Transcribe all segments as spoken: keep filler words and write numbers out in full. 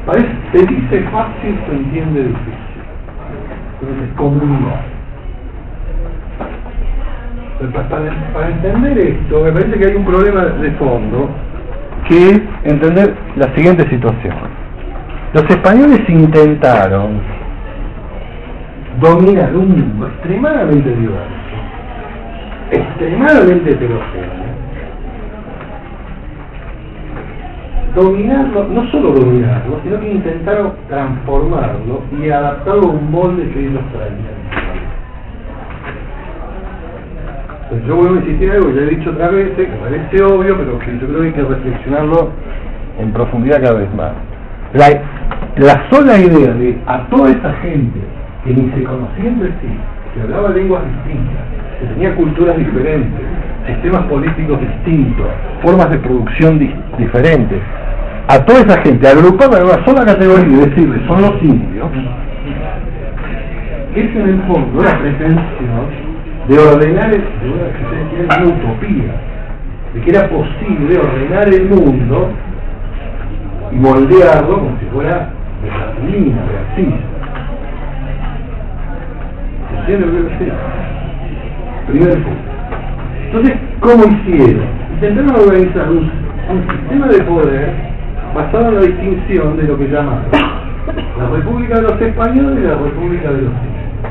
Parece, se dice fácil, se entiende difícil. Entonces, comunidad. Para, para entender esto, me parece que hay un problema de fondo, que es entender la siguiente situación. Los españoles intentaron dominar un mundo extremadamente diverso, extremadamente heterogéneo, dominarlo, no solo dominarlo, sino que intentaron transformarlo y adaptarlo a un molde que ellos traían. Pues yo vuelvo a insistir en algo que ya he dicho otra vez, que parece obvio, pero que yo creo que hay que reflexionarlo en profundidad cada vez más. La, la sola idea de a toda esa gente que ni se conocía entre sí, que hablaba lenguas distintas, que tenía culturas diferentes, sistemas políticos distintos, formas de producción di diferentes, a toda esa gente agrupada en una sola categoría y decirle son los indios, es en el fondo la pretensión de ordenar, el, de una, una utopía, de que era posible ordenar el mundo y moldearlo como si fuera de plastilina, de arcilla. ¿Entiendes lo que quiero decir? Primer punto. Entonces, ¿cómo hicieron? Intentaron organizar un, un sistema de poder basado en la distinción de lo que llamaban la República de los Españoles y la República de los Indios.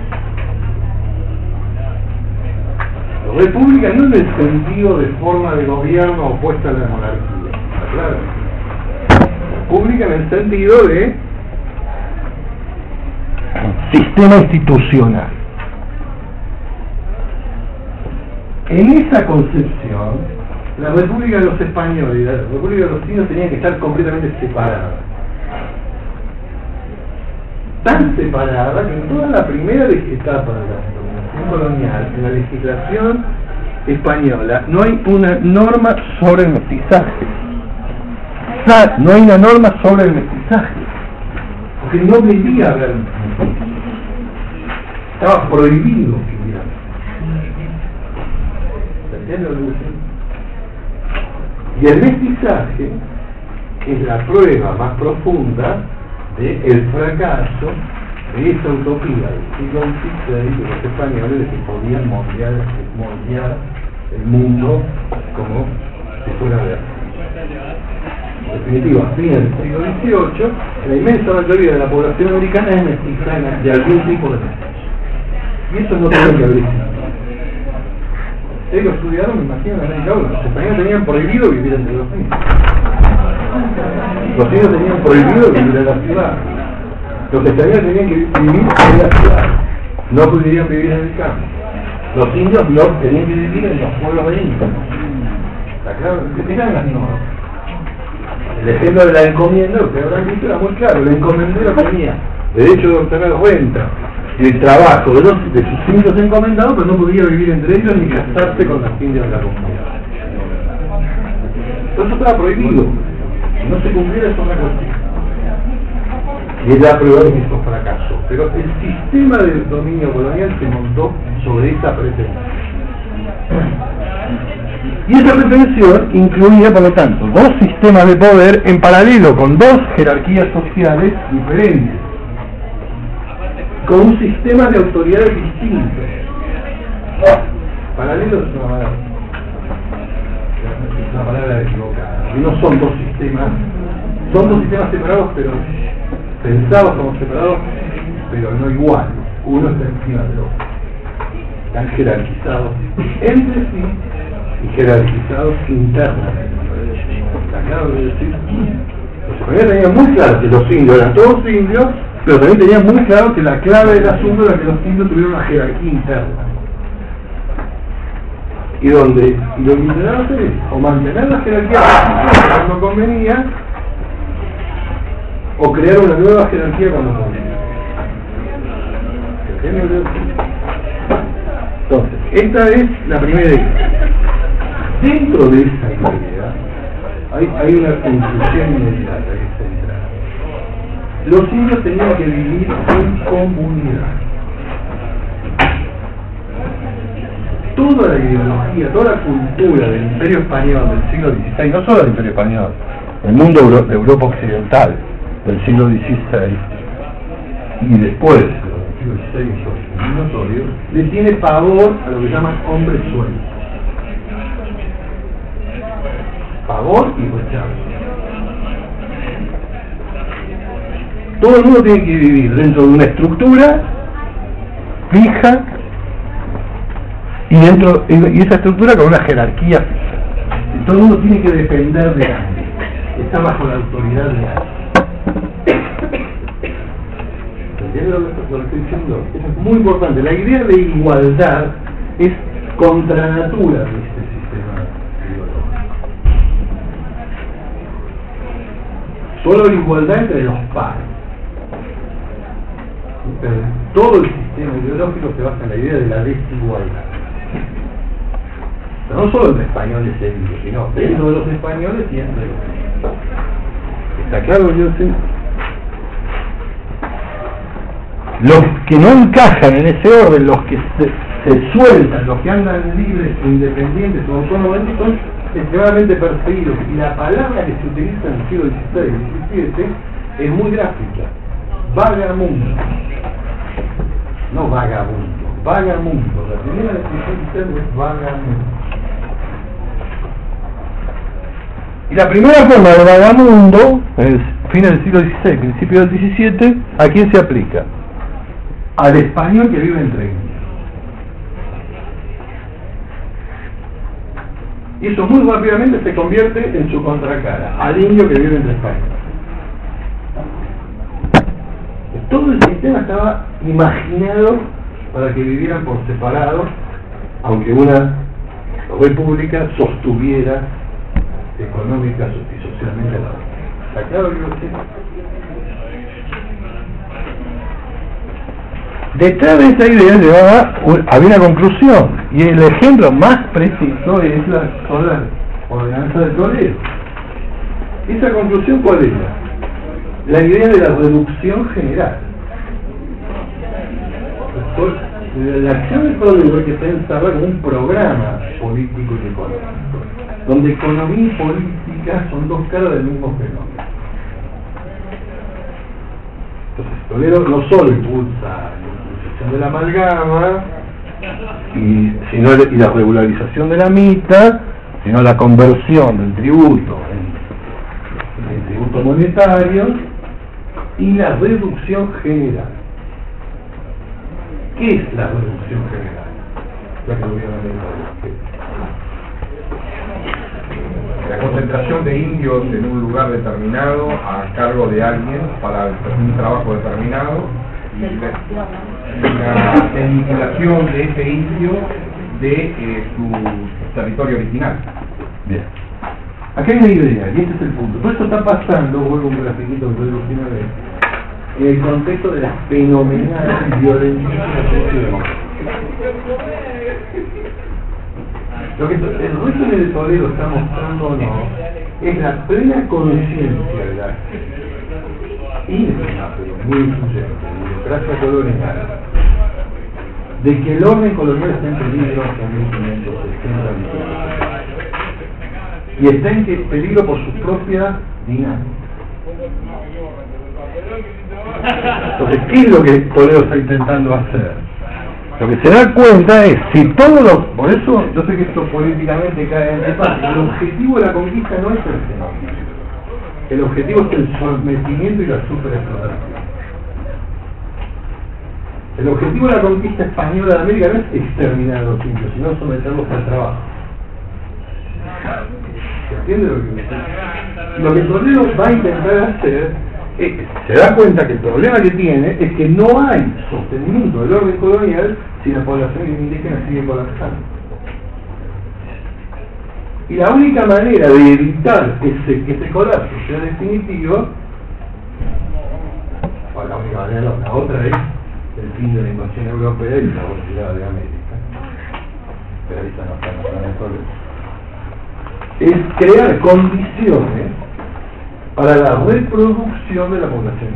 República no en el sentido de forma de gobierno opuesta a la monarquía, ¿está claro? República en el sentido de sistema institucional. En esa concepción, la República de los Españoles y la República de los Indios tenían que estar completamente separadas. Tan separadas que en toda la primera etapa de la colonial, en la legislación española, no hay una norma sobre el mestizaje. No hay una norma sobre el mestizaje, porque no debía haber mestizaje. Estaba prohibido que hubiera. ¿Entiendes lo que dice? Y el mestizaje es la prueba más profunda del fracaso de esa utopía del siglo dieciséis de los españoles de que podían moldear, moldear el mundo como si fuera de así. En definitiva, a fines del siglo dieciocho, la inmensa mayoría de la población americana es mestiza de algún tipo de mestizo. Y eso no tiene que haber existido. Ellos estudiaron, me imagino, en América uno. Los españoles tenían prohibido vivir entre los indios. Los indios tenían prohibido vivir en la ciudad. Los españoles tenían que vivir en la ciudad, no podrían vivir en el campo. Los indios no tenían que vivir en los pueblos de indios. ¿Está claro? Que eran las normas. El ejemplo de la encomienda, ustedes habrán visto, era muy claro. El encomendero tenía derecho de obtener renta y el trabajo de, los, de sus indios encomendados, pero no podía vivir entre ellos ni casarse con las indias de la comunidad. Todo eso estaba prohibido. Si no se cumpliera, es otra cuestión. Y es la prueba de que hizo fracaso. Pero el sistema del dominio colonial se montó sobre esa pretensión. Y esa pretensión incluía, por lo tanto, dos sistemas de poder en paralelo con dos jerarquías sociales diferentes, con un sistema de autoridades distintos. Paralelo es una palabra, es una palabra equivocada. Y no son dos sistemas, son dos sistemas separados, pero pensados como separados, pero no iguales. Uno está encima del otro. Están jerarquizados entre sí y jerarquizados internamente. ¿Está claro lo que decir? Los españoles tenían muy claro que los indios eran todos indios, pero también tenían muy claro que la clave del asunto era que los indios tuvieran una jerarquía interna. Y donde y lo que intentaron hacer es o mantener la jerarquía cuando convenía, o crear una nueva jerarquía cuando convenía. Entonces, esta es la primera idea. Dentro de esa idea hay, hay una conclusión inmediata que es central. Los indios tenían que vivir en comunidad. Toda la ideología, toda la cultura del Imperio Español del siglo dieciséis, no solo del Imperio Español, el mundo Euro, de Europa Occidental, del siglo dieciséis y después del siglo dieciséis notorio, le tiene pavor a lo que llaman hombres sueltos. Pavor y rechazo. Todo el mundo tiene que vivir dentro de una estructura fija y dentro y esa estructura con una jerarquía fija. Todo el mundo tiene que depender de alguien, está bajo la autoridad de alguien. ¿Entiendes lo que, lo que estoy diciendo? Eso es muy importante. La idea de igualdad es contra natura de este sistema ideológico. Solo la igualdad entre los pares. Pero todo el sistema ideológico se basa en la idea de la desigualdad. Pero no solo entre españoles e indios, sino dentro de los españoles y entre los indios. ¿Está claro? Yo sé. Los que no encajan en ese orden, los que se, se sueltan, los que andan libres, independientes o autónomos, son extremadamente perseguidos. Y la palabra que se utiliza en el siglo dieciséis y diecisiete es muy gráfica. Vagamundo. No vagabundo, vagamundo. La primera definición que tengo es vagamundo. Y la primera forma de vagamundo, es fines del siglo dieciséis, principio del diecisiete, ¿a quién se aplica? Al español que vive entre indios. Y eso muy rápidamente se convierte en su contracara, al indio que vive entre españoles. Todo el sistema estaba imaginado para que vivieran por separado, aunque una república sostuviera económica y socialmente la otra. ¿Está claro que usted? Detrás de esa idea llevaba, había una conclusión, y el ejemplo más preciso es la, la ordenanza de Toledo. ¿Esa conclusión cuál era? La idea de la reducción general. La acción del Toledo hay que pensarla como un programa político y económico, donde economía y política son dos caras del mismo fenómeno. Entonces Toledo no solo impulsa la impulsación de la amalgama y, sino, y la regularización de la mitad, sino la conversión del tributo en, en tributo monetario y la reducción general. ¿Qué es la reducción general? La que voy a La concentración de indios en un lugar determinado a cargo de alguien para un trabajo determinado y la aniquilación de ese indio de eh, su territorio original. Bien. Acá hay una idea, y este es el punto. Todo esto está pasando, vuelvo un grafiquito que fue la última vez, en el contexto de las fenomenales violencias sociodemocráticas. Lo que el régimen de Toledo está mostrando o no es la plena conciencia de la ínfima, pero muy influyente, democracia colonial, de que el orden colonial está en peligro en mil quinientos sesenta y está en peligro por su propia dinámica. Entonces, ¿qué es lo que Toledo está intentando hacer? Lo que se da cuenta es, si todos los... Por eso, yo sé que esto políticamente cae en debate, el objetivo de la conquista no es el fenómeno. El objetivo es el sometimiento y la superexplotación. El objetivo de la conquista española de América no es exterminar a los indios, sino someterlos al trabajo. ¿Se entiende lo que me dice? Lo que Toledo va a intentar hacer es, se da cuenta que el problema que tiene es que no hay sostenimiento del orden colonial si la población indígena sigue colapsando. Y la única manera de evitar que ese, que ese colapso sea definitivo, o la única manera no, la otra es el fin de la invasión europea y la retirada de América. Pero ahí está no está en el Toledo. Es crear condiciones para la reproducción de la población.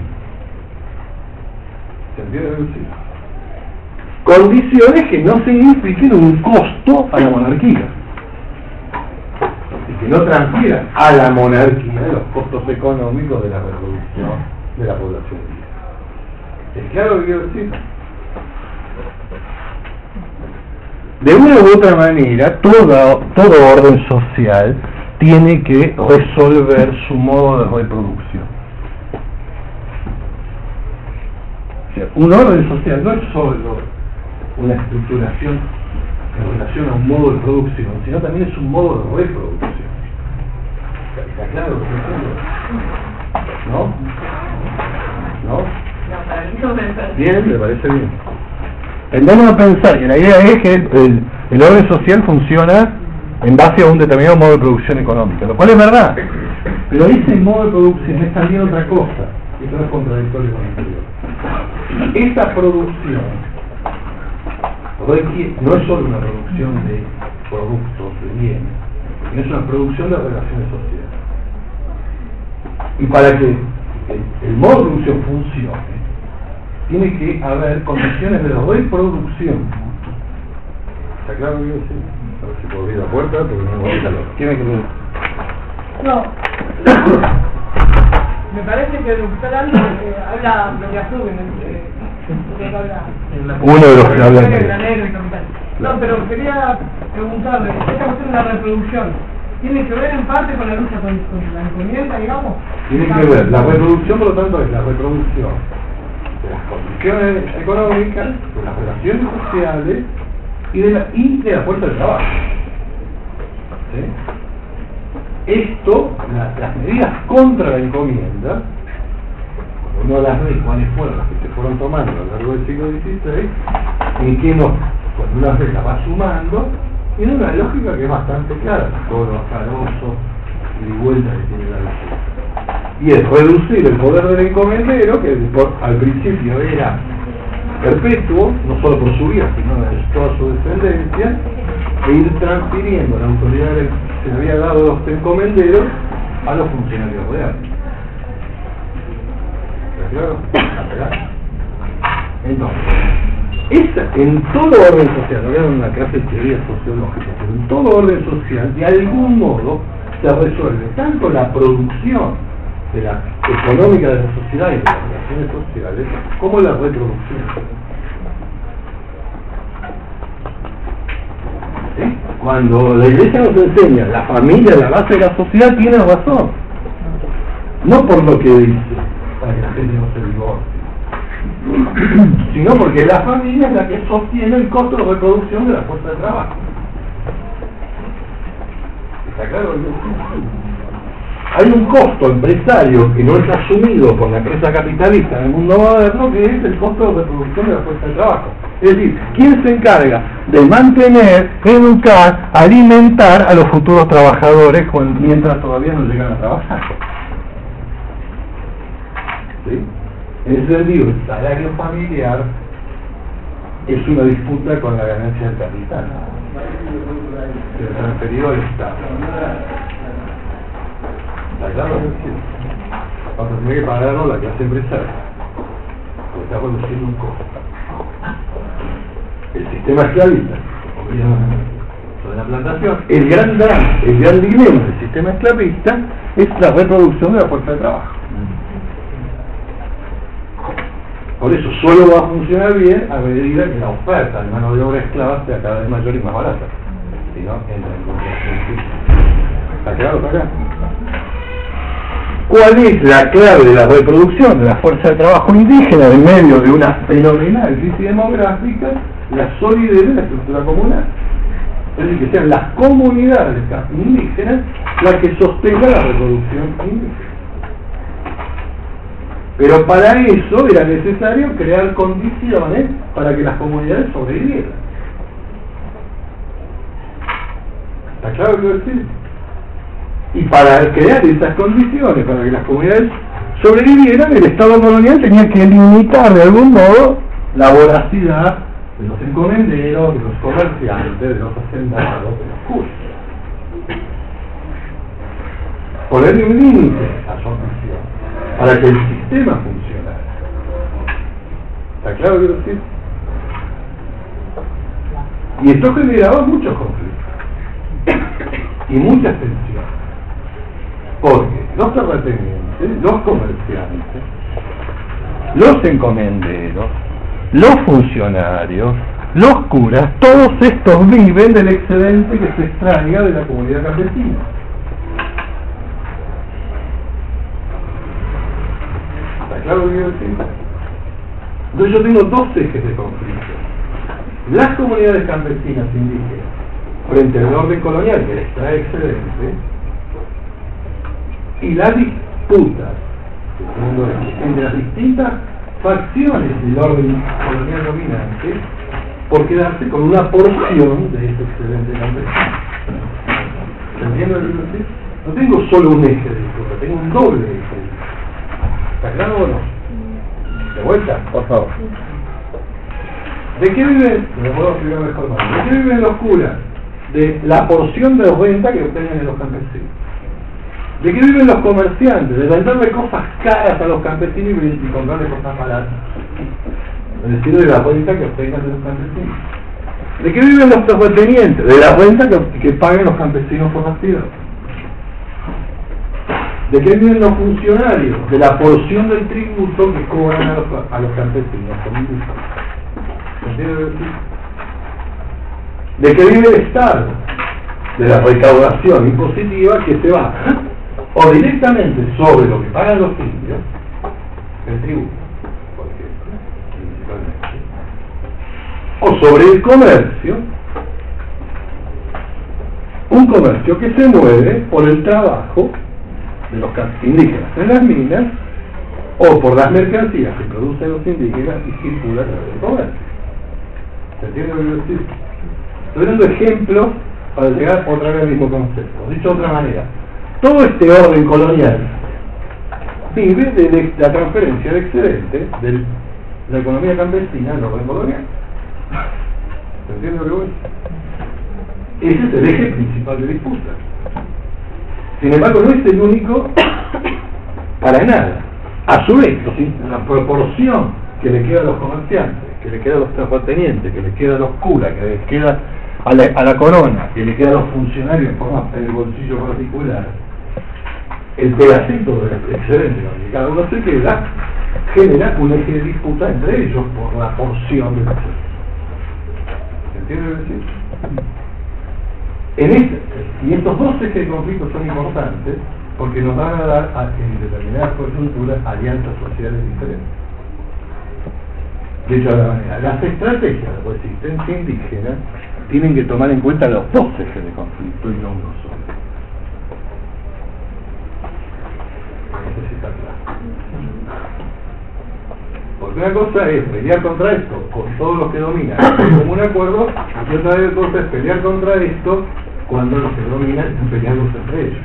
¿Se entiende? Condiciones que no signifiquen un costo a la monarquía y que no transfieran a la monarquía los costos económicos de la reproducción de la población viva. ¿Es claro lo que quiero decir? De una u otra manera, todo, todo orden social tiene que resolver su modo de reproducción. O sea, un orden social no es solo una estructuración en relación a un modo de producción, sino también es un modo de reproducción. ¿Está claro lo que estoy diciendo? ¿No? ¿No? Bien, me parece bien. Tendemos a pensar que la idea es que el, el, el orden social funciona en base a un determinado modo de producción económica, lo cual es verdad, pero ese modo de producción es también otra cosa, y esto no es contradictorio con el anterior. Esa producción no es solo una producción de productos, de bienes, sino es una producción de relaciones sociales. Y para que el, el modo de producción funcione, tiene que haber condiciones de reproducción. ¿Está claro lo que yo decía? A ver si puedo abrir la puerta, porque no me voy a calor. ¿Quién me quiere? No. Me parece que lo que está hablando eh, habla María Rubén, eh, que habla. Uno de los que habla. No, pero quería preguntarle, esta cuestión de la reproducción, ¿tiene que ver en parte con la lucha con, con la encomienda, digamos? Tiene que ver. La reproducción, por lo tanto, es la reproducción de las condiciones económicas, de las relaciones sociales y de la, y de la fuerza de trabajo. ¿Sí? Esto, la, las medidas contra la encomienda, cuando uno las ve cuáles fueron las que se fueron tomando a lo largo del siglo dieciséis, en que no, cuando una vez las va sumando, tiene una lógica que es bastante clara, todo lo azaroso y vuelta que tiene la lógica. Y es reducir el poder del encomendero, que por, al principio era perpetuo, no solo por su vida, sino de toda su descendencia, e ir transfiriendo la autoridad que se le había dado a los encomenderos a los funcionarios reales. ¿Está claro? Entonces, esa, en todo orden social, no voy a dar una clase de teoría sociológica, pero en todo orden social, de algún modo, se resuelve tanto la producción de la económica de la sociedad y de las relaciones sociales, como la reproducción. ¿Sí? Cuando la Iglesia nos enseña la familia es la base de la sociedad, tiene razón. No por lo que dice, para que la gente no se divorcie, sino porque la familia es la que sostiene el costo de reproducción de la fuerza de trabajo. ¿Está claro? Hay un costo empresario que no es asumido por la empresa capitalista en el mundo moderno, que es el costo de reproducción de la fuerza de trabajo. Es decir, ¿quién se encarga de mantener, educar, alimentar a los futuros trabajadores mientras todavía no llegan a trabajar? ¿Sí? En ese sentido, el salario familiar es una disputa con la ganancia del capital, se transferió al Estado. ¿Está claro? Vamos a tener que pagarlo la clase empresaria, porque está produciendo un costo. El sistema esclavista, sobre la plantación, el gran drama, el gran dilema del sistema esclavista es la reproducción de la fuerza de trabajo. Por eso solo va a funcionar bien a medida que la oferta de mano de obra esclava sea cada vez mayor y más barata. Si no, entra en contradicción. ¿Está claro para acá? ¿Cuál es la clave de la reproducción de la fuerza de trabajo indígena en medio de una fenomenal crisis demográfica? La solidez de la estructura comunal. Es decir, que sean las comunidades indígenas las que sostengan la reproducción indígena. Pero para eso era necesario crear condiciones para que las comunidades sobrevivieran. ¿Está claro lo que quiero decir? Y para crear esas condiciones, para que las comunidades sobrevivieran, el Estado colonial tenía que limitar de algún modo la voracidad de los encomenderos, de los comerciantes, de los hacendados, de los justos. Ponerle un límite a su ambición, para que el sistema funcionara. ¿Está claro lo que quiero decir? Y esto generaba muchos conflictos y muchas tensiones, porque los terratenientes, los comerciantes, los encomenderos, los funcionarios, los curas, todos estos viven del excedente que se extraiga de la comunidad campesina. ¿Está claro lo que quiero decir? Entonces yo tengo dos ejes de conflicto. Las comunidades campesinas indígenas frente al orden colonial que les trae excedente, y las disputas entre las distintas facciones del orden colonial dominante por quedarse con una porción de ese excedente campesino. ¿Se entiende lo que quiero decir? No tengo solo un eje de disputa, tengo un doble eje. ¿Está claro o no? De vuelta, por favor. ¿De qué viven? Me puedo explicar mejor más. ¿De qué viven los curas? De la porción de renta que obtienen de los campesinos. ¿De qué viven los comerciantes? De venderle cosas caras a los campesinos y comprarle cosas baratas. Es decir, de la renta que obtengan de los campesinos. ¿De qué viven los terratenientes? De la renta que, que paguen los campesinos por las tierras. ¿De qué viven los funcionarios? De la porción del tributo que cobran a los, a los campesinos. ¿Se entiende? ¿De qué vive el Estado? De la recaudación impositiva que se va o directamente sobre lo que pagan los indios, el tributo, por ejemplo, principalmente, o sobre el comercio, un comercio que se mueve por el trabajo de los indígenas en las minas o por las mercancías que producen los indígenas y circulan a través del comercio. ¿Se entiende lo que quiero decir? Estoy dando ejemplos para llegar otra vez al mismo concepto. Dicho de otra manera, todo este orden colonial vive de la transferencia de excedente de la economía campesina al orden colonial. ¿Se entiende lo que voy? Ese es el eje principal de disputa. Sin embargo, no es el único para nada. A su vez, la proporción que le queda a los comerciantes, que le queda a los terratenientes, que le queda a los curas, que le queda a la, a la corona, que le queda a los funcionarios en forma en el bolsillo particular, el pedacito del excedente que cada uno se queda, genera un eje de disputa entre ellos por la porción del excedente. ¿Se entiende lo que decir? En este, y estos dos ejes de conflicto son importantes porque nos van a dar a, en determinadas coyunturas alianzas sociales diferentes. De hecho, de la manera, las estrategias de resistencia indígena tienen que tomar en cuenta los dos ejes de conflicto y no uno solo. No sé si está claro. Porque una cosa es pelear contra esto con todos los que dominan como un acuerdo, y otra cosa es pelear contra esto cuando los que dominan están peleando entre ellos.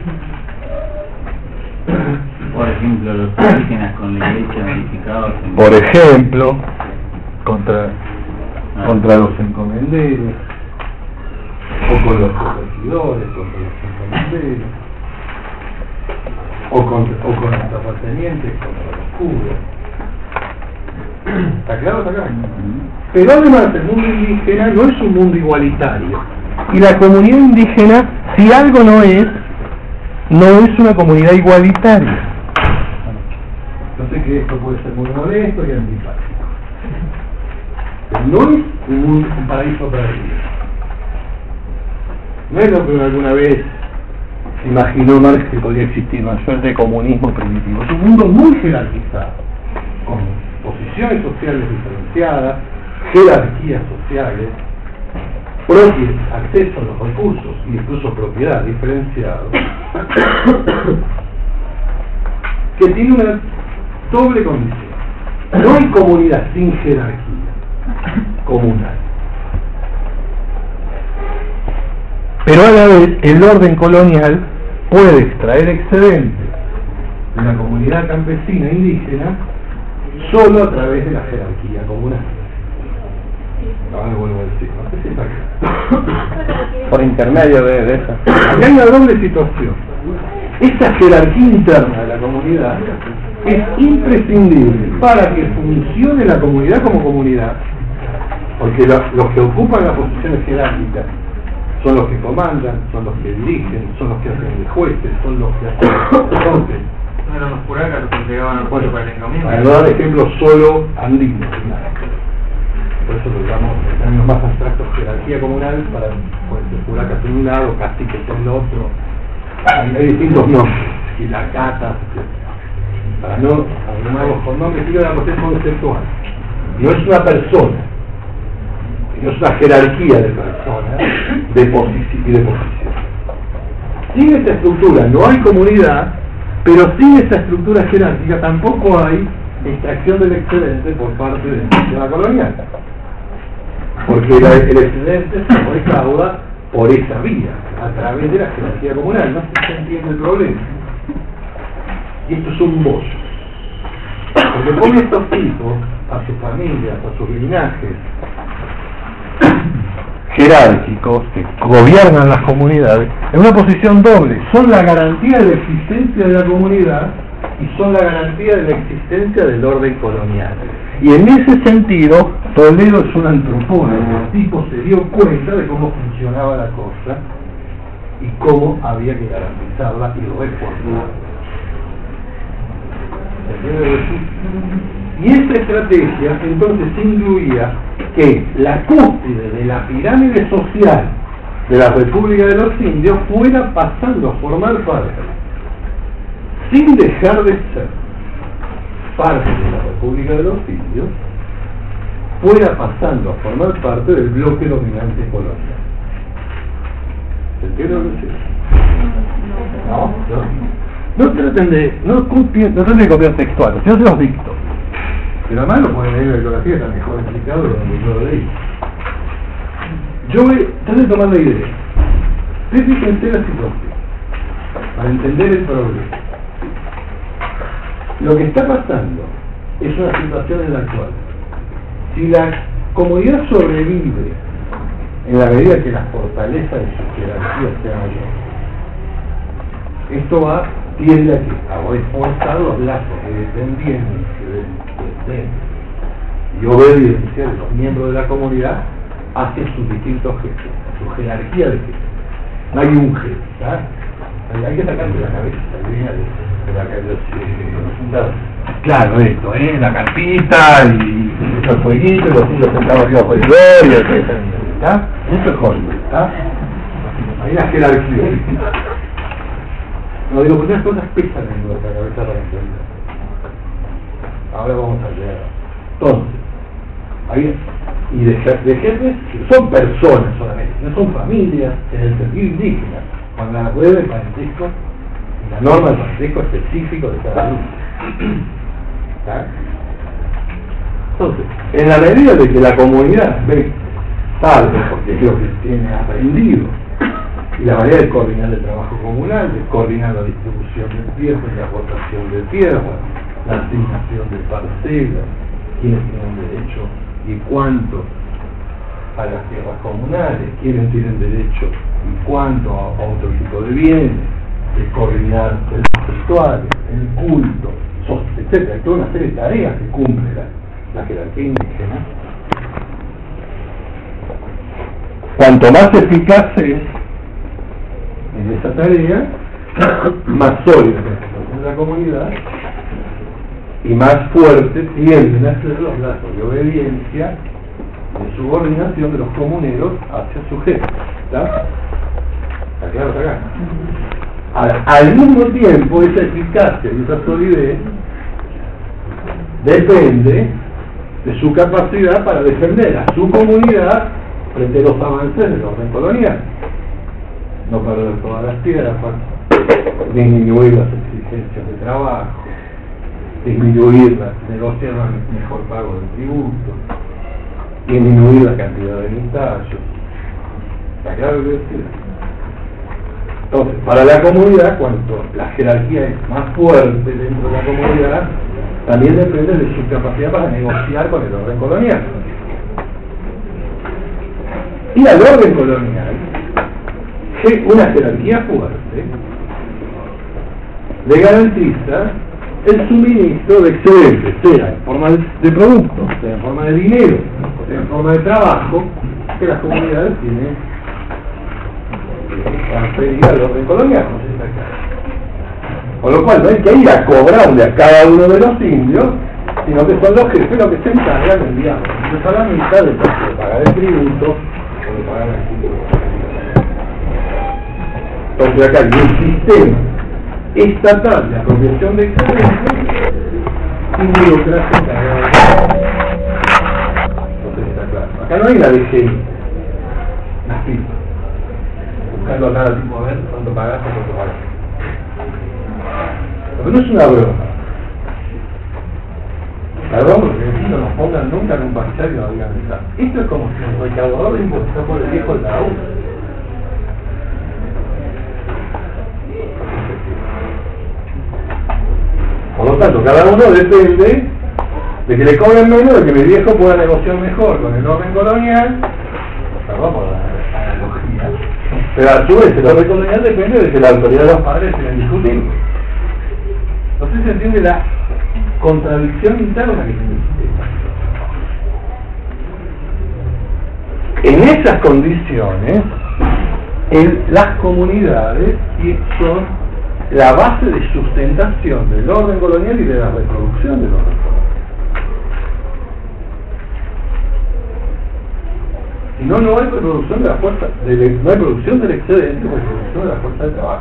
Por ejemplo, los indígenas con la iglesia modificados. Por ejemplo, contra, ah. contra los encomenderos, o con los corregidores, contra los encomenderos, o con, o con los terratenientes, contra los curas. ¿Está claro? ¿Está claro? Pero además el mundo indígena no es un mundo igualitario. Y la comunidad indígena, si algo no es, no es una comunidad igualitaria. Yo sé que esto puede ser muy molesto y antipático. Pero no es un, un paraíso para vivir. No es lo que alguna vez se imaginó Marx que podía existir una suerte de comunismo primitivo. Es un mundo muy jerarquizado, con posiciones sociales diferenciadas, jerarquías sociales, propios, acceso a los recursos e incluso propiedad diferenciados, que tiene una doble condición. No hay comunidad sin jerarquía comunal. Pero a la vez el orden colonial puede extraer excedente de la comunidad campesina e indígena solo a través de la jerarquía comunal. Ahora vuelvo a decir, no sé si está claro. Por intermedio de, de esa. Acá hay una doble situación. Esta jerarquía interna de la comunidad es imprescindible para que funcione la comunidad como comunidad, porque lo, los que ocupan las posiciones jerárquicas son los que comandan, son los que dirigen, son los que hacen de jueces, son los que hacen de sacerdotes, eran los curacas los que llegaban al pueblo para el encomiendo. Para no dar ejemplos solo andinos. Por eso lo digamos en términos más abstractos, jerarquía comunal, para pues, curacas en un lado, caciques en el otro. Hay, hay distintos nombres, y la cata, para no abrumarlos con nombres, sino la cuestión conceptual. No es una persona, no es una jerarquía de personas de posición y de posición. Sin esta estructura no hay comunidad, pero sin esta estructura jerárquica tampoco hay extracción del excedente por parte del sistema colonial. Porque la, el excedente se recauda por esa vía, a través de la jerarquía comunal. No sé si se entiende el problema. Y esto es un bollo. Porque pone estos tipos a sus familias, a sus linajes jerárquicos que gobiernan las comunidades en una posición doble. Son la garantía de la existencia de la comunidad y son la garantía de la existencia del orden colonial. Y en ese sentido, Toledo es un antropólogo. El tipo se dio cuenta de cómo funcionaba la cosa y cómo había que garantizarla y reformarla. Y esta estrategia entonces incluía que la cúspide de la pirámide social de la República de los Indios fuera pasando a formar parte, sin dejar de ser parte de la República de los Indios, fuera pasando a formar parte del bloque dominante colonial. ¿Se entiende lo que es? No, no. No traten de, no copien, no traten de copiar textuales, yo se los dicto. Pero además lo pueden leer en la bibliografía, está mejor explicado de donde yo lo leí. Yo voy, traten de tomar la idea. Ustedes fíjense la situación, para entender el problema. Lo que está pasando es una situación en la cual, si la comunidad sobrevive en la medida que la fortaleza de su jerarquía sea mayor, esto va, tiende a, que, a reforzar los lazos de dependencia, de, de, y obediencia de los miembros de la comunidad hacia sus distintos jefes, su jerarquía de jefes. No hay un jefe, ¿sabes? Hay que sacarse la cabeza la idea de, de la cabeza. Claro, esto, ¿eh? La carpita y el fueguito, los indios sentados arriba por el y el jefe, ¿está? Eso es Hollywood, ¿está? Hay una jerarquía. No digo, porque unas cosas pesan en nuestra cabeza para entender. Ahora vamos a leer. Entonces, hay, y de, de jefes, son personas solamente, no son familias en el sentido indígena, cuando la prueba el parentesco, la norma del parentesco específico de cada uno. ¿Está? Entonces, en la medida de que la comunidad ve, sabe, porque es lo que tiene aprendido, y la manera de coordinar el trabajo comunal, de coordinar la distribución del tierra, la aportación de tierra, la asignación de parcelas, quiénes tienen derecho y cuánto a las tierras comunales, quiénes tienen derecho y cuánto a, a otro tipo de bienes, de coordinar el rituales, el culto, etcétera. Hay toda una serie de tareas que cumple la, la jerarquía indígena. Cuanto más eficaz es en esa tarea, más sólida es la comunidad y más fuerte tienden a ser los lazos de obediencia, de subordinación de los comuneros hacia su jefe. ¿Está? ¿Está claro acá? Ahora, al mismo tiempo, esa eficacia y esa solidez depende de su capacidad para defender a su comunidad frente a los avances del orden colonial. No perder todas las tierras, disminuir las exigencias de trabajo, disminuirlas, negociar un mejor pago del tributo, disminuir la cantidad de mintallos. ¿Está claro lo que decir? Entonces, para la comunidad, cuanto la jerarquía es más fuerte dentro de la comunidad, también depende de su capacidad para negociar con el orden colonial. Y al orden colonial, una jerarquía fuerte le garantiza el suministro de excedentes, sea en forma de, de productos, sea en forma de dinero, sea en forma de trabajo, que las comunidades tienen transferida al orden colonial. No sé si está claro. Con lo cual no hay que ir a cobrarle a cada uno de los indios, sino que son los jefes los que se encargan del diablo. Entonces a la mitad de pagar el tributo o de pagar el tributo. Entonces acá hay un sistema estatal de apropiación de excedentes y burocracia encargada de... Entonces está claro. Acá no hay la D G I, las pistas. Buscando acá al tipo a ver cuánto pagaste, cuánto pagaste. Pero no es una broma. Perdón, porque no nos pongan nunca en un parcial y nos digan esa. Esto es como si el recaudador de impuestos por el viejo de la U. Por lo tanto, cada uno depende de que le cobren menos, de que mi viejo pueda negociar mejor con el orden colonial. Perdón por la analogía. Pero a su vez el orden colonial depende de que la autoridad de los padres sea indiscutible. No sé si se entiende la contradicción interna que tiene el sistema. En esas condiciones, el, las comunidades son la base de sustentación del orden colonial y de la reproducción del orden colonial. Si no, no hay producción de la fuerza, de, no hay producción del excedente, no hay producción de la fuerza de trabajo.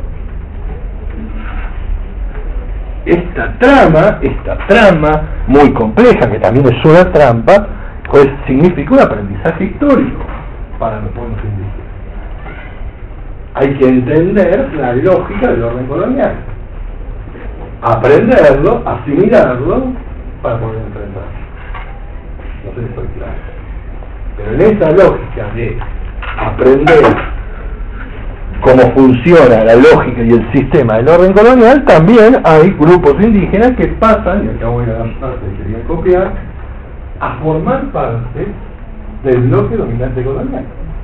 Esta trama, esta trama muy compleja, que también es una trampa, pues significa un aprendizaje histórico para los pueblos indígenas. Hay que entender la lógica del orden colonial, aprenderlo, asimilarlo, para poder enfrentarlo. No sé si estoy claro. Pero en esa lógica de aprender cómo funciona la lógica y el sistema del orden colonial, también hay grupos indígenas que pasan, y acá voy a dar parte que quería copiar, a formar parte del bloque dominante colonial.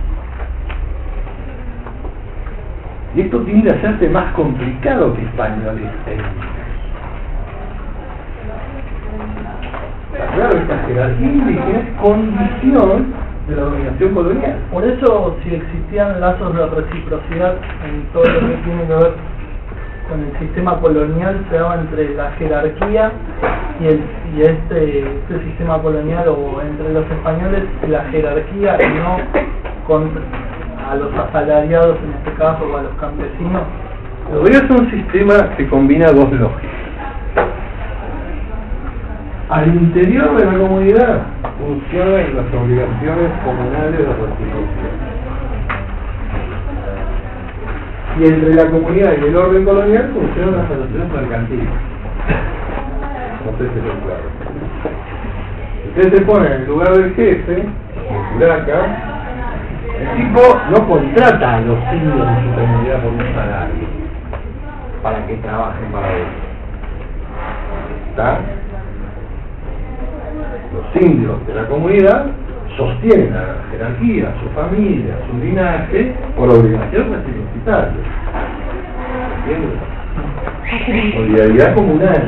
Y esto tiende a hacerse más complicado que españoles e indígenas. Claro, esta jerarquía indígena es condición de la dominación colonial. Por eso, si existían lazos de reciprocidad en todo lo que tiene que ver con el sistema colonial, se daba entre la jerarquía y, el, y este, este sistema colonial, o entre los españoles y la jerarquía, y no con a los asalariados en este caso, o a los campesinos. Podría ser un sistema que combina dos lógicas. Al interior de la comunidad funcionan las obligaciones comunales de reciprocidad. Y entre la comunidad y el orden colonial funcionan las relaciones mercantiles. No sé si es claro. Usted se pone en el lugar del jefe, el curaca, el tipo no contrata a los indios de su comunidad por un salario para que trabajen para él. ¿Está? Los indios de la comunidad sostienen a la jerarquía, a su familia, a su linaje, por obligación reciprocitaria. ¿Entiendes? Solidaridad comunal.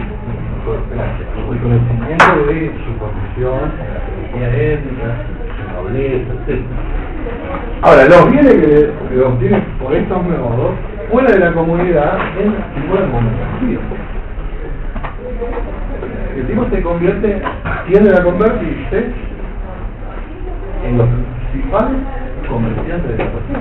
El conocimiento de su condición, la jerarquía étnica, su nobleza, etcétera. Ahora, los bienes que, que obtienen por estos modos, fuera de la comunidad, en figuras comunicativas. El tipo se convierte, tiende a convertirse en los principales comerciantes de la región.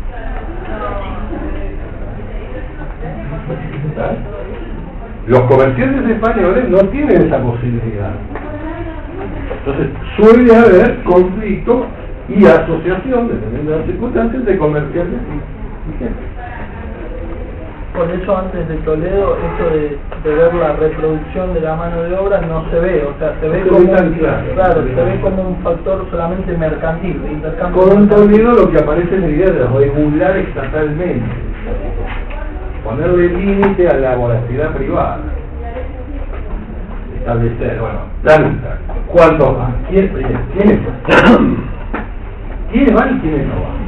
¿Sabes? Los comerciantes españoles no tienen esa posibilidad. Entonces suele haber conflicto y asociación, dependiendo de las circunstancias, de comerciantes y gente. Por eso antes de Toledo, esto de, de ver la reproducción de la mano de obra no se ve, o sea, se ve como, un, claro, se ve como un factor solamente mercantil, de intercambio. Con Toledo lo que aparece es la idea de regular estatalmente, ponerle límite a la voracidad privada, establecer, bueno, la lista, ¿cuántos van? ¿Quiénes ¿Quiénes van? ¿Quiénes van y quiénes no van?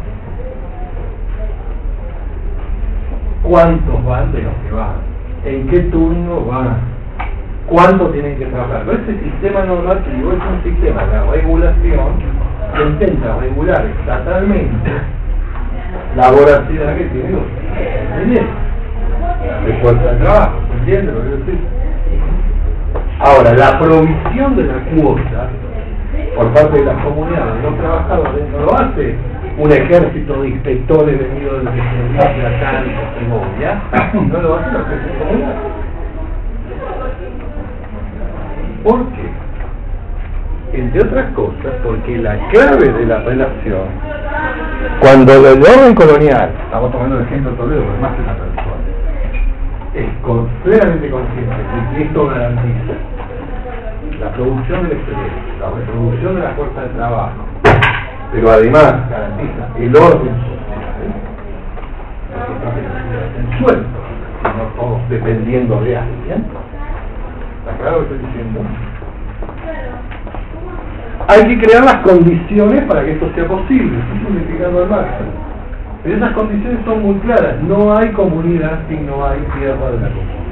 ¿Cuántos van de los que van? ¿En qué turno van? ¿Cuánto tienen que trabajar? Pero ese sistema normativo es un sistema de regulación que intenta regular estatalmente la voracidad que tienen los dinero. de fuerza de trabajo, ¿se entiende lo que quiero decir? Ahora, la provisión de la cuota por parte de las comunidades de los trabajadores no lo hace un ejército de inspectores venidos del servicio acá en Segovia, no lo hace la comunidad. ¿Por qué? Entre otras cosas, porque la clave de la relación, cuando el orden colonial, estamos tomando el ejemplo de Toledo, pero más que una persona, es con, plenamente consciente de que esto garantiza la producción del excedente, la reproducción de la fuerza de trabajo, pero además garantiza el orden social, porque no se el sueldo, sino todos dependiendo de alguien. ¿Está claro lo que estoy diciendo? Hay que crear las condiciones para que esto sea posible, estoy simplificando al máximo. Pero esas condiciones son muy claras, no hay comunidad si no hay tierra de la comunidad.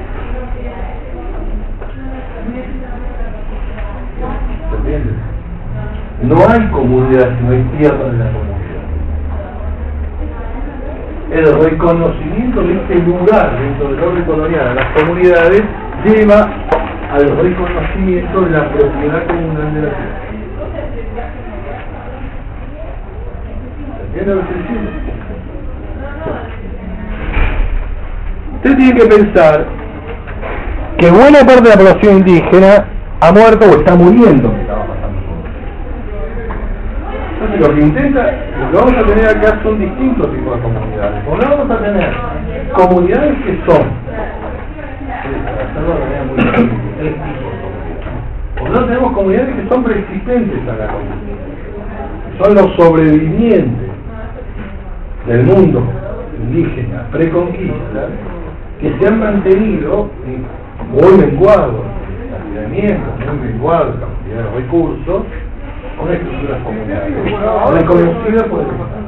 ¿Se entiende? No hay comunidad si no hay tierra de la comunidad. El reconocimiento de este lugar dentro del orden colonial a las comunidades lleva al reconocimiento de la propiedad comunal de la tierra. ¿Se entiende lo que estoy diciendo? Usted tiene que pensar que buena parte de la población indígena ha muerto o está muriendo. Entonces lo que intenta, lo que vamos a tener acá son distintos tipos de comunidades. O no vamos a tener comunidades que son, tres tipos de comunidades. O no tenemos comunidades que son preexistentes a la comunidad. Son los sobrevivientes del mundo indígena preconquista que se han mantenido muy menguados en cantidad de miembros, muy menguados en cantidad de recursos, con estructuras comunitarias, reconocidas por el Estado.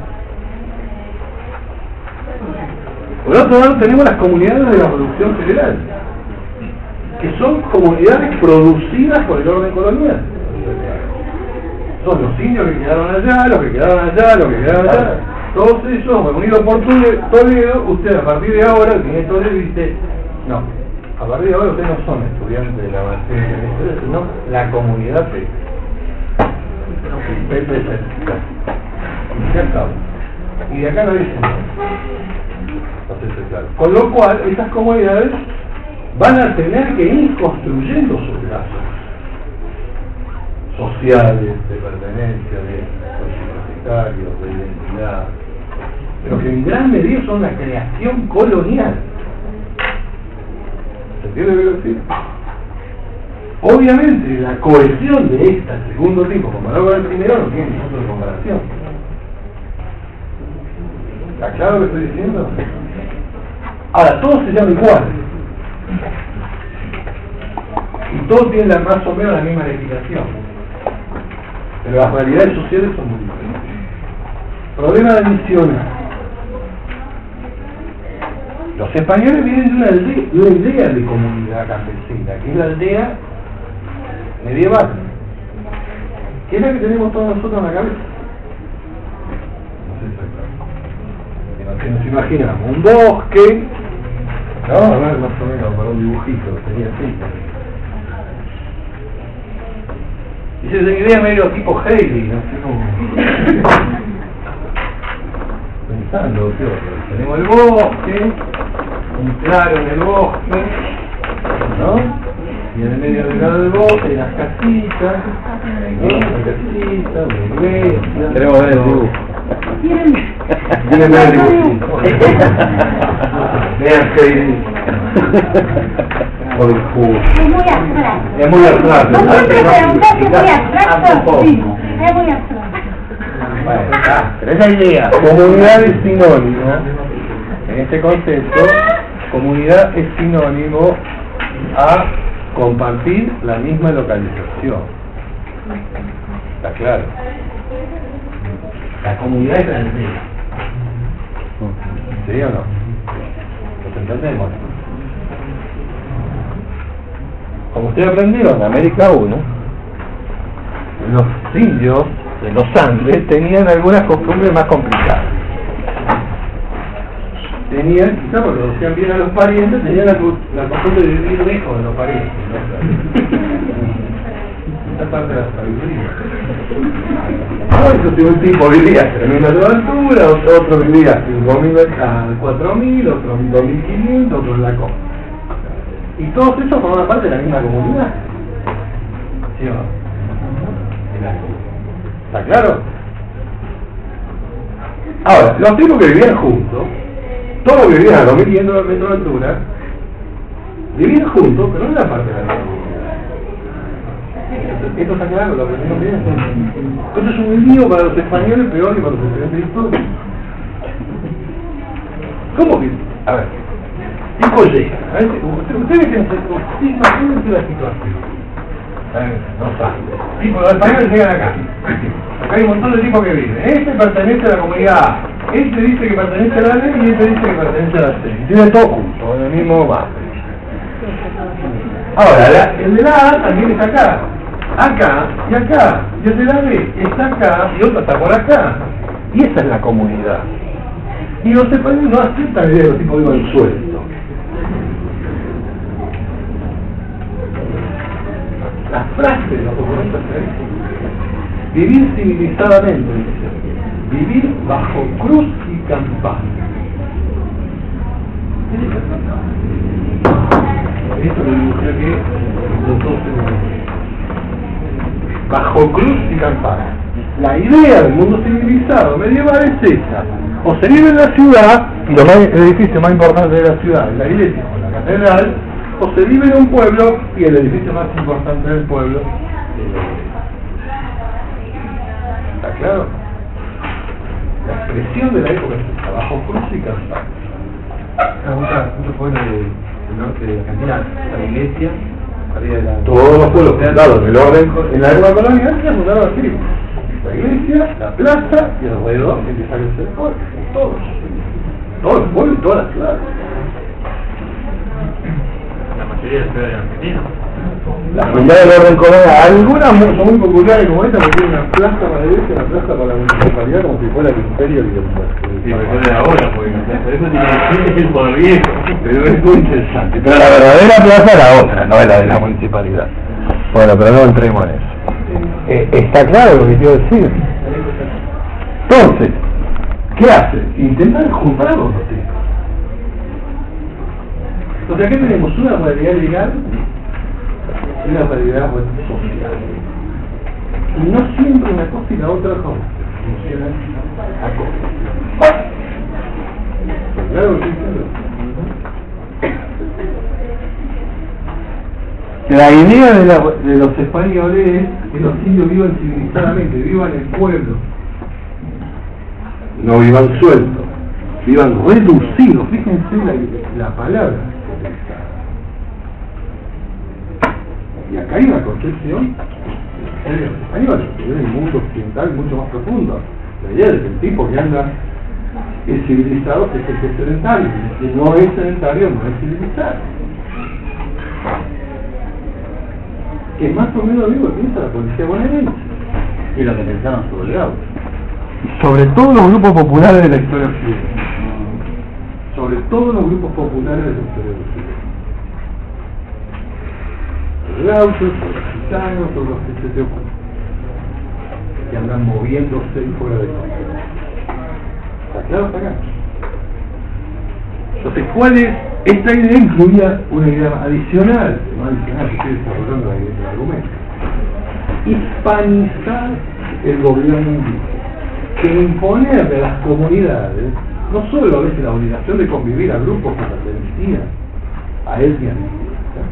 Por otro lado tenemos las comunidades de la producción federal, que son comunidades producidas por el orden colonial. Son los indios que quedaron allá, los que quedaron allá, los que quedaron allá. Todos ellos reunidos por Toledo. Usted a partir de ahora, tiene Toledo, dice, no, a partir de ahora ustedes no son estudiantes de la base de la historia, sino la comunidad Pepe. Pepe certificado. Y ya está. Y de acá no dicen nada. Con lo cual, estas comunidades van a tener que ir construyendo sus lazos sociales, de pertenencia, de universitarios, de identidad, pero que en gran medida son una creación colonial. ¿Se entiende lo que quiero decir? Obviamente la cohesión de esta, el segundo tipo, comparado con el primero, no tiene ningún punto de comparación. ¿Está claro lo que estoy diciendo? Ahora, todos se llaman igual. Y todos tienen la, más o menos la misma legislación. Pero las realidades sociales son muy diferentes. Problema de misiones. Los españoles vienen de una, aldea, de una idea de comunidad campesina, que es la aldea medieval, que es la que tenemos todos nosotros en la cabeza. No sé si nos imaginamos un bosque, no, a ver, más o menos para un dibujito, sería así. Y esa es una idea medio tipo Haley, no sé cómo. Pensando, ¿qué otro? Tenemos el bosque, un claro en el bosque, ¿no? Y en el medio del lado del bosque hay unas casitas, ¿no? Una casita, una iglesia. Queremos ver el dibujo. Quieren ver el dibujito. Vean Haley. Por el jugo. Es muy abstracto. Es muy abstracto. No siempre preguntar que es muy abstracto. Sí, es muy abstracto. Bueno, ah, pero esa idea, comunidad es sinónimo, en este concepto, comunidad es sinónimo a compartir la misma localización. Está claro. La comunidad es la aldea. ¿Sí o no? ¿Lo entendemos? Como usted aprendió en América uno, los indios de los Andes tenían algunas costumbres más complicadas. tenían, quizá porque conocían bien a los parientes, tenían la, la costumbre de vivir lejos de los parientes, ¿no? Esta parte de la sabiduría. No, entonces un tipo vivía a tres mil metros de altura, otro vivía a cinco mil a cuatro mil, otro dos mil quinientos, otro en la costa. Y todos ellos formaban parte de la misma comunidad. ¿Sí o no? ¿Está claro? Ahora, los tipos que vivían juntos, todos vivían a dos mil quinientos metros de altura, vivían juntos, pero no eran parte de la misma comunidad. Esto está claro, lo aprendimos bien. Esto es un lío para los españoles peor que para los estudiantes de historia. ¿Cómo que? A ver, tipo llega. A ver, ustedes tienen que imagínense la situación. No saben. Tipo, los españoles llegan acá. Acá hay un montón de tipos que viven. Este pertenece a la comunidad A. Este dice que pertenece a la B y este dice que pertenece a la C. Y tiene todo junto, en el mismo base. Ahora, la, el de la A también está acá. Acá y acá. Y el de la B está acá y otro está por acá. Y esa es la comunidad. Y los españoles no aceptan que los tipos vivan sueltos. La frase de los documentos es vivir civilizadamente, dice. Vivir bajo cruz y campana. Esto lo dibujé aquí los dos segundos. Bajo cruz y campana. La idea del mundo civilizado medieval es esa. O se vive en la ciudad, y lo más, el edificio más importante de la ciudad es la iglesia o la catedral, o se vive en un pueblo y el edificio más importante del pueblo es la iglesia. ¿Está claro? La expresión de la época es esa, bajo cruz y campana. Muchos pueblos del norte de Argentina, la iglesia, arriba de la... Todos los pueblos fundados en el orden, en la época colonial, se fundaron así. La iglesia, la plaza y alrededor empieza a crecer el pueblo. Todos. Todos los pueblos y todas las ciudades. La mayoría de las ciudades de Argentina. La mayoría del orden colonial, algunas muy, son muy populares como esta, porque tienen una plaza para la iglesia y una plaza para la municipalidad, como si fuera el imperio y el Sí, pero es de ahora, porque por eso tiene que ser por viejo. Pero es muy interesante. Pero la verdadera plaza es la otra, no es la de la municipalidad. Bueno, pero no entremos en eso. Eh, está claro lo que quiero decir. Entonces, ¿qué hace? Intentan juntar a los dos tipos. O sea, ¿qué tenemos? Una realidad legal y una realidad social. Y no siempre una cosa y la otra cosa. Funcionan a cosa. ¿Claro lo que estoy diciendo? La idea de, la, de los españoles es que los indios vivan civilizadamente, vivan en el pueblo. No vivan sueltos, vivan reducidos. Fíjense la, la palabra. Y acá hay una concepción de los españoles, que viven en el mundo occidental mucho más profundo. La idea de que el tipo que anda es civilizado es el que es sedentario, y el que no es sedentario no es civilizado. Que más o menos digo que piensa la policía bonaerense. Y lo que pensaron sobre el gaucho. Sobre todo los grupos populares de la historia occidental. Sobre todo los grupos populares de la historia occidental. Los gauchos, los gitanos, o los que se te ocurren. Que andan moviéndose fuera de control. ¿Está claro hasta acá? Entonces, ¿cuál es? Esta idea incluía una idea adicional, no adicional, que estoy desarrollando la idea del argumento. Hispanizar el gobierno indígena, que imponerle a las comunidades no solo a veces la obligación de convivir a grupos que pertenecían a etnias distintas,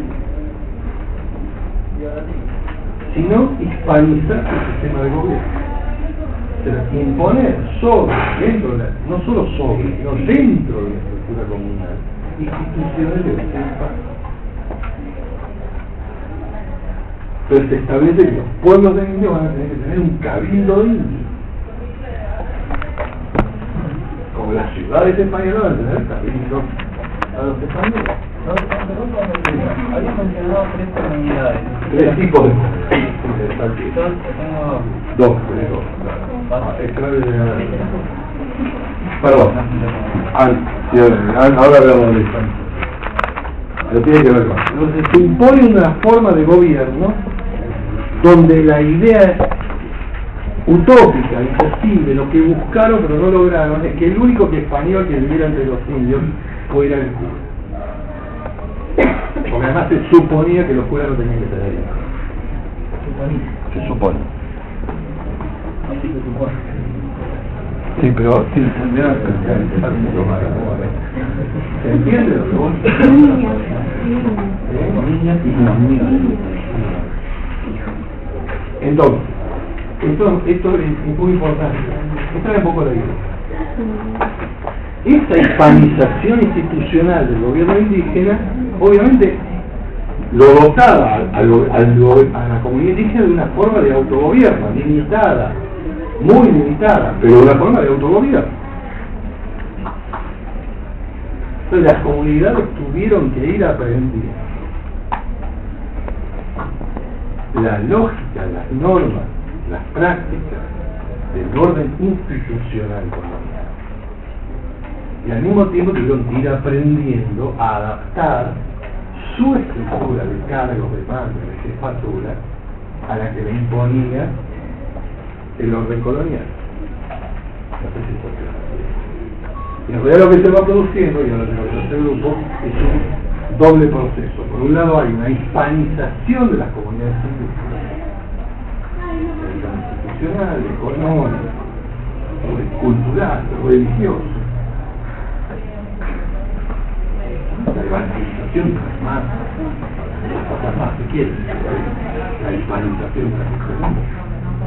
sino hispanizar el sistema de gobierno. O sea, imponer sobre, dentro de la, no solo sobre, sino dentro de la estructura comunal, instituciones de defensa. Entonces se establece que los pueblos de indios van a tener que tener un cabildo indio. Como las ciudades españolas van a tener cabildo a los españoles. Había mencionado tres comunidades. Tres tipos de comunidades. Yo tengo Dos, tres, dos. Claro. Extraordinario. Perdón. Ah, sí, ahora hablamos de esto. Pero tiene que ver con. Entonces se impone una forma de gobierno donde la idea es utópica, imposible, lo que buscaron pero no lograron, es que el único que español que viviera entre los indios fuera el cura. Porque además se suponía que los curas no tenían que tener hijos. Se supone. Así se supone. Sí, pero sí, ¿se entiende lo que vos? Niños y los niños. Entonces, esto, esto es muy importante. Esta es un poco la idea. Esta hispanización institucional del gobierno indígena, obviamente, lo dotaba a, a, lo, a, lo, a la comunidad indígena de una forma de autogobierno, limitada, muy limitada, pero una forma de autogobierno. Entonces las comunidades tuvieron que ir aprendiendo la lógica, las normas, las prácticas del orden institucional colonial. Y al mismo tiempo tuvieron que ir aprendiendo a adaptar su estructura de cargos, de mando, de jefatura, a la que le imponía el orden colonial. No sé si fue claro. Y en realidad lo que se va produciendo, y ahora tengo este grupo, es un doble proceso. Por un lado hay una hispanización de las comunidades indígenas, institucional, económica, cultural, religiosa. La evangelización más, más si quiere, la hispanización prácticamente.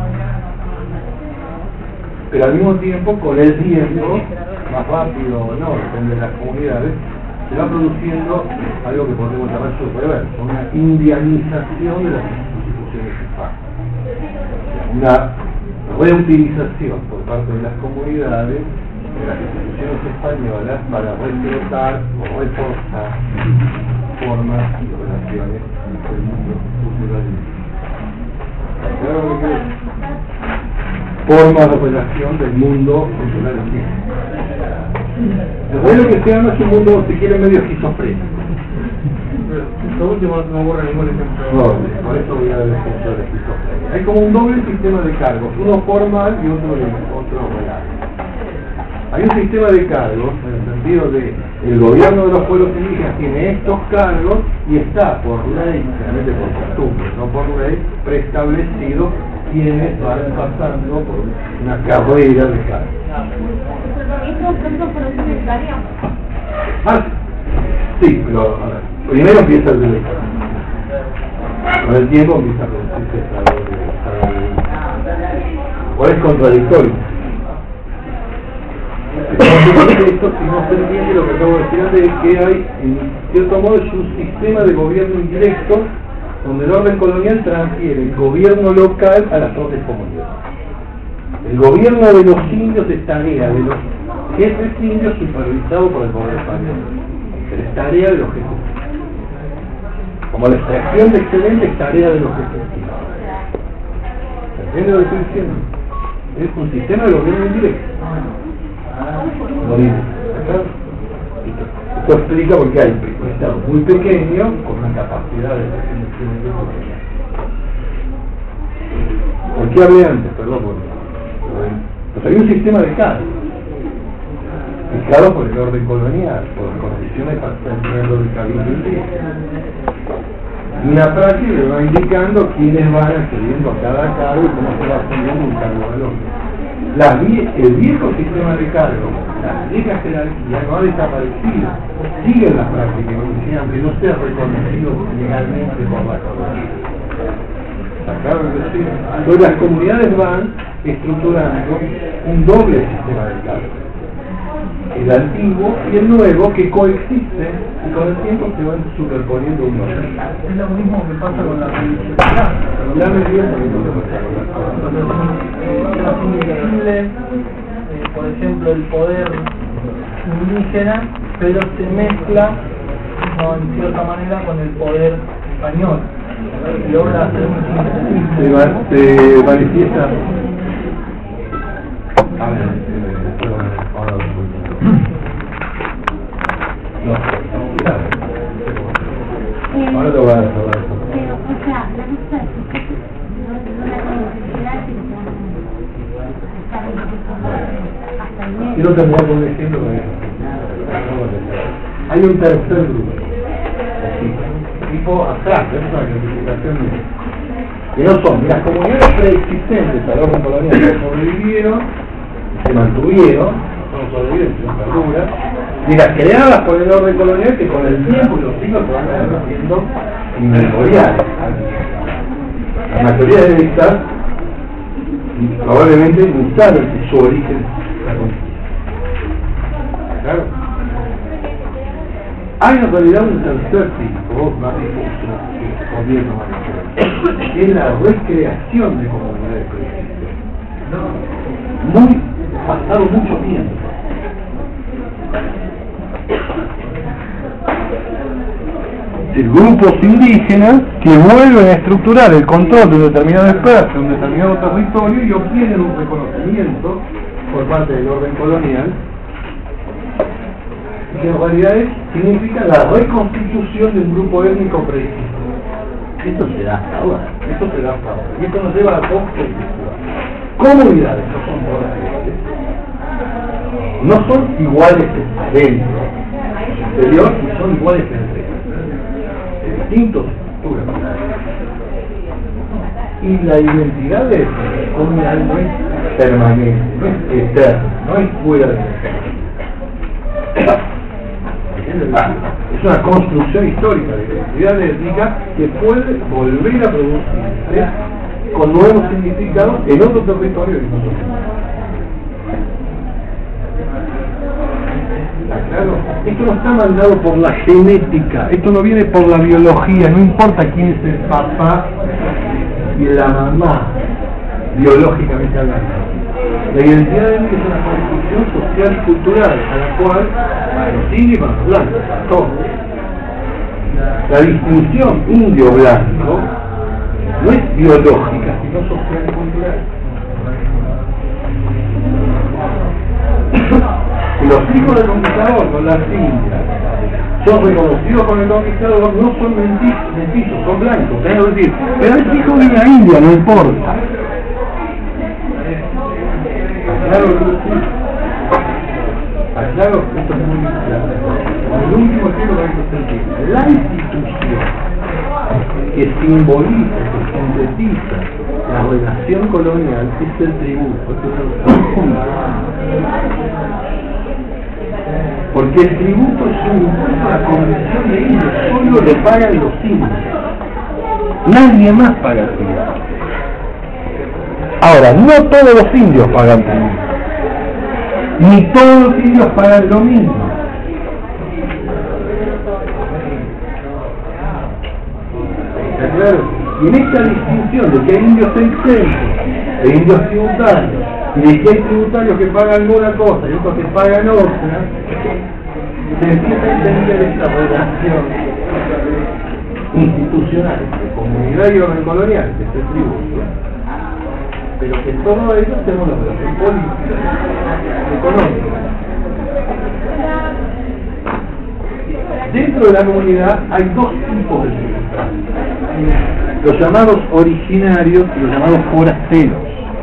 Pero al mismo tiempo, con el tiempo, más rápido o no, depende de las comunidades, se va produciendo algo que podemos llamar superverso, una indianización de las instituciones hispanas. Una reutilización por parte de las comunidades de las instituciones españolas para reclutar o reforzar formas y relaciones del mundo cultural indígena. Forma de relación del mundo cultural indígena. El modelo que se llama es un mundo, si quiere, medio esquizofrénico. Lo último no se me ocurre ningún ejemplo. No, por eso voy a dar el ejemplo de esquizofrenia. Hay como un doble sistema de cargos, uno formal y otro, otro real. Hay un sistema de cargos, en el sentido de el gobierno de los pueblos indígenas tiene estos cargos y está por ley, realmente por costumbre, no por ley, preestablecido quienes van pasando por una carrera de cargos. ¿Estos son procesarios? Ah, sí, pero a ver, primero empieza el derecho. Con el tiempo empieza a producirse estado de... ¿Cuál es contradictorio? Esto, si no se entiende lo que acabo de decir antes, es que hay, en cierto modo, es un sistema de gobierno indirecto donde el orden colonial transfiere el gobierno local a las propias comunidades. El gobierno de los indios es tarea de los jefes indios supervisado por el poder español. Pero es tarea de los jefes. Como la extracción de excedentes es tarea de los jefes. ¿Se entiende lo que estoy diciendo? Es un sistema de gobierno indirecto. No dice, esto explica por qué hay un estado muy pequeño con una capacidad de definición de economía. ¿Por qué hablé antes? Perdón, por pues hay un sistema de cargos fijado por el orden colonial, por las condiciones para tener del cabildo indígena. Y una práctica que va indicando quiénes van accediendo a cada cargo y cómo se va accediendo un cargo al otro. La, el viejo sistema de cargos, la vieja jerarquía no ha desaparecido, siguen las prácticas, aunque no sea reconocido legalmente por la colonia. Claro que sí. Entonces las comunidades van estructurando un doble sistema de cargos, el antiguo y el nuevo, que coexisten y con el tiempo se van superponiendo uno a otro. Es lo mismo que pasa con la religiosidad. La religión también pasa con las cosas. Es invisible, eh, por ejemplo, el poder indígena, pero se mezcla, no, en cierta manera, con el poder español. Logra hacer un síntesis. Se manifiesta. A ver, quiero terminar con un ejemplo. Hay un tercer grupo, tipo abstracto, es una clasificación mía, que no son las comunidades preexistentes al orden colonial que sobrevivieron, se mantuvieron, no sobrevivieron, sino perduras, y las creadas por el orden colonial que con el tiempo y los siglos se van a ir haciendo inmemoriales. La mayoría debe estar, probablemente, no saben su origen la conquista. Claro. Hay en realidad un tercer tipo, más difuso, que gobierno más que es la recreación de comunidades preexistentes. Muy, pasado mucho tiempo. Grupos indígenas que vuelven a estructurar el control de un determinado espacio, de un determinado territorio y obtienen un reconocimiento por parte del orden colonial, que en realidad es, significa la reconstitución de un grupo étnico preexistente. Esto se da hasta ahora, esto se da hasta ahora, y esto nos lleva a dos comunidades, no son todas iguales, no son iguales dentro, exterior, y son iguales entre distintos estructuras. Y la identidad de esta comunidad no es permanente, no es eterna, no es fuera de es una construcción histórica de identidad étnica que puede volver a producirse con nuevos significados en otro territorio y en otro territorio. Claro, esto no está mandado por la genética, esto no viene por la biología, no importa quién es el papá y la mamá, biológicamente hablando. La identidad étnica es una construcción social y cultural a la cual, para los indios y para los blancos, a todos. La distinción indio-blanco no es biológica, sino social y cultural. Los hijos del conquistador, con las indias, son reconocidos por el conquistador, no son mestizos, son blancos. Es decir, pero es hijo de una india, no importa. Claro, aclaro que esto es muy claro. El último ejemplo que hay que sentir, la institución que simboliza, que sintetiza la relación colonial es el tributo. Porque el tributo es un impuesto a la condición de indios, solo le pagan los indios. Nadie más paga el tributo. Ahora, no todos los indios pagan tributo, ni todos los indios pagan lo mismo. ¿Está claro? Y en esta distinción de que hay indios exentos, de indios tributarios, y de que hay tributarios que pagan una cosa y otros que pagan otra, se empieza a entender esta relación institucional de comunidad y orden colonial, que es el tributo, pero que todo ello tenemos la relación política, económica. Dentro de la comunidad hay dos tipos de tributarios, los llamados originarios y los llamados forasteros.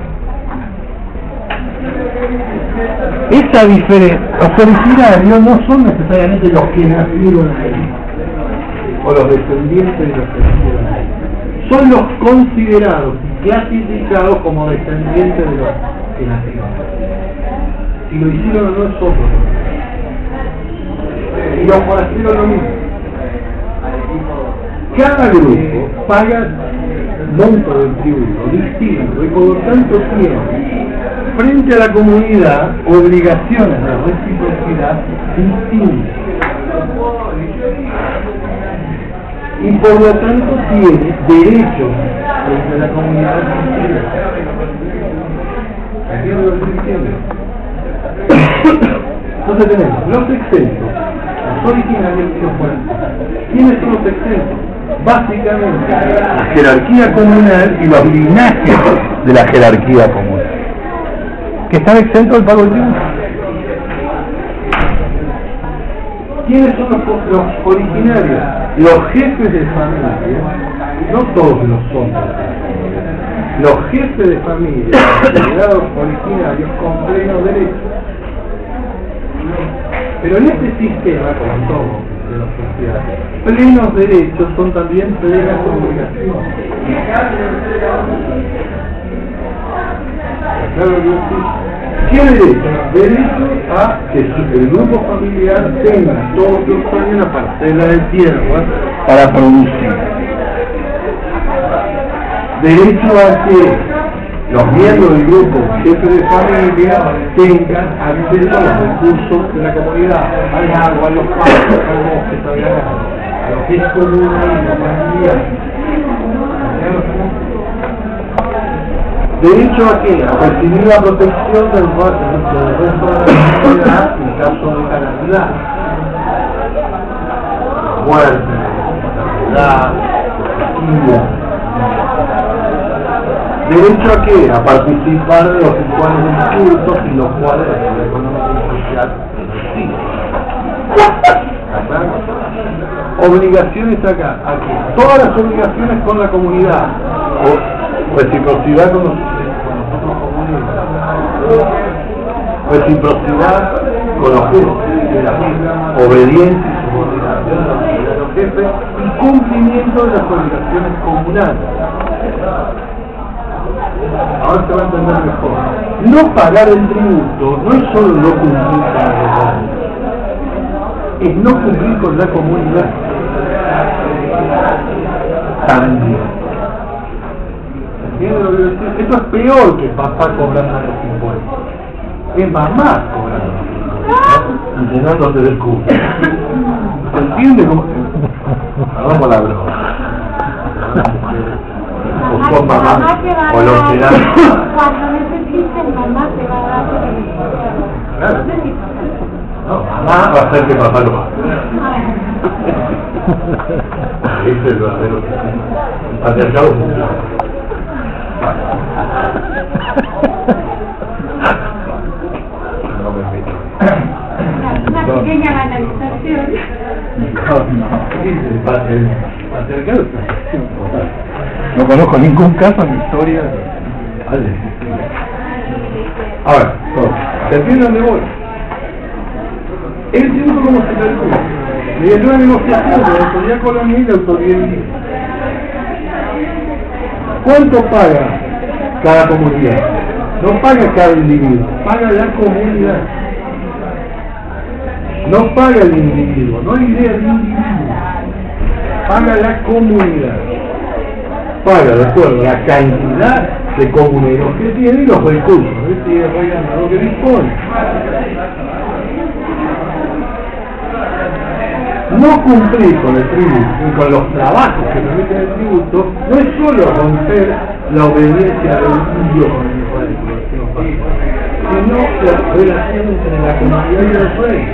Esa diferencia, los originarios no son necesariamente los que nacieron ahí, o los descendientes de los que nacieron ahí. Son los considerados y clasificados como descendientes de los que nacieron. Si lo hicieron o no es otro. Y los forasteros lo mismo. Cada grupo paga monto del tributo distinto y por lo tanto tiene frente a la comunidad obligaciones de reciprocidad distintas. Y por lo tanto tiene derechos frente a la comunidad distinta. ¿Entiendes lo que estoy diciendo? Entonces tenemos los exentos, los originarios y los forasteros. ¿Quiénes son los exentos? Básicamente la jerarquía comunal y los linajes de la jerarquía comunal, que están exentos del pago del tributo. ¿Quiénes son los, los originarios? Los jefes de familia, no todos los son. Los jefes de familia, considerados originarios con pleno derecho. Pero en este sistema, como todo de la sociedad, plenos derechos son también plenas obligaciones. Claro, ¿qué derecho? Derecho a que el grupo familiar tenga todos los años una parcela de tierra para producir. Derecho a que los miembros del grupo, jefes de familia, tengan acceso a los recursos de la comunidad, al agua, a los pastos, al bosque, a lo que es común a la familia. Derecho a qué? A recibir la protección del resto de la comunidad en caso de calamidad, muerte, enfermedad, sequía. ¿Derecho a qué? A participar de los rituales de cultos y los cuales la vida económica y social existe. Obligaciones acá, aquí. Todas las obligaciones con la comunidad. O reciprocidad con, los, con nosotros comunistas. Reciprocidad con los jefes. Obediencia y subordinación a la autoridad de los jefes. Y cumplimiento de las obligaciones comunales. Ahora se va a entender mejor. No pagar el tributo no es solo no cumplir con la comunidad, es no cumplir con la comunidad también. ¿Entiendes lo que quiero decir? Esto es peor que papá cobrando los impuestos. Es mamá cobrando los impuestos, llenándose del cubo. ¿Se entiende cómo? Perdón por la broma. O son mamá, o lo serán. Cuando necesiten, mamá te va a dar. Claro. No, mamá va a hacer que papá lo haga. Ese es el verdadero patriarcado funcional. No me meto. Una pequeña banalización. No, no. El patriarcado es una cuestión total. No conozco ningún caso en la historia. Vale. Ahora, ¿se entiende dónde voy? El tributo cómo se calcula. Mediante una negociación de la autoridad colonial y la autoridad indígena. ¿Cuánto paga cada comunidad? No paga cada individuo, paga la comunidad. No paga el individuo, no hay idea de individuo. Paga la comunidad. Paga de acuerdo a la cantidad de comuneros que tiene y los recursos, es decir, el lo que dispone. No cumplir con el tributo y con los trabajos que permiten el tributo no es solo romper la obediencia del indio con el rey, sino la relación entre la comunidad y el rey.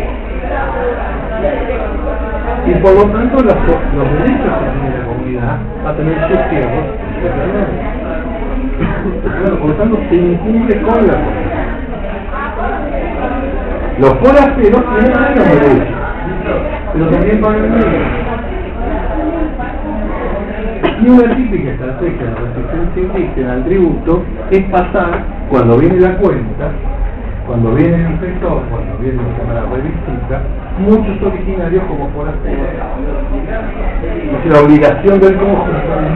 Y por lo tanto los, los derechos que tiene la comunidad a tener sus tierras, por lo tanto se incumple con la comunidad. Los forasteros tienen menos derechos, pero también pagan menos. Y una típica estrategia de resistencia indígena al tributo es pasar, cuando viene la cuenta, cuando viene el inspector, cuando viene la revisita, muchos originarios como forasteros. Es la obligación del conjunto.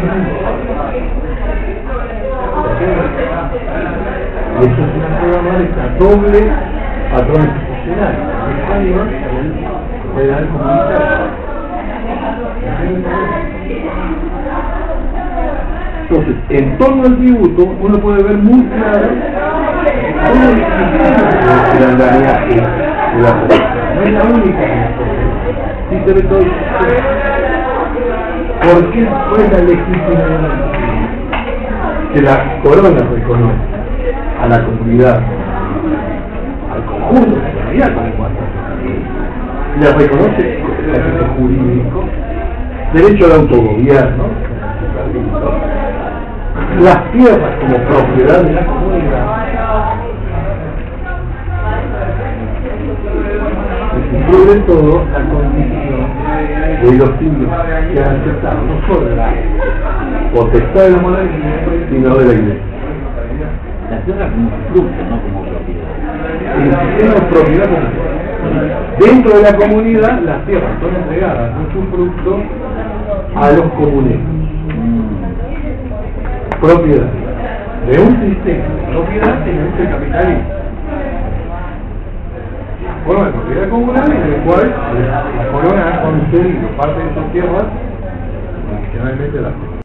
Y eso es una prueba de esta doble patrón institucional, el español y el federal comunitario. Entonces, en torno al tributo, uno puede ver muy claro todo el sistema de andamiaje de la política. No es la única que sí se ve todo el sistema. ¿Por qué fue la legitimidad? Que la corona reconoce a la comunidad, al conjunto de la comunidad como y la reconoce el ejercicio jurídico, derecho al autogobierno, las tierras como propiedad de la comunidad, y sobre todo la condición de los indios que han aceptado no solo la potestad de la monarquía, sino de la iglesia. La tierra como fruto, no como propiedad. Y el sistema de propiedad como Dentro de la comunidad, las tierras son entregadas con su fruto a los comuneros. Propiedad. De un sistema de propiedad que no es el capitalismo. Forma de propiedad comunal en el cual la corona ha concedido parte de sus tierras, tradicionalmente las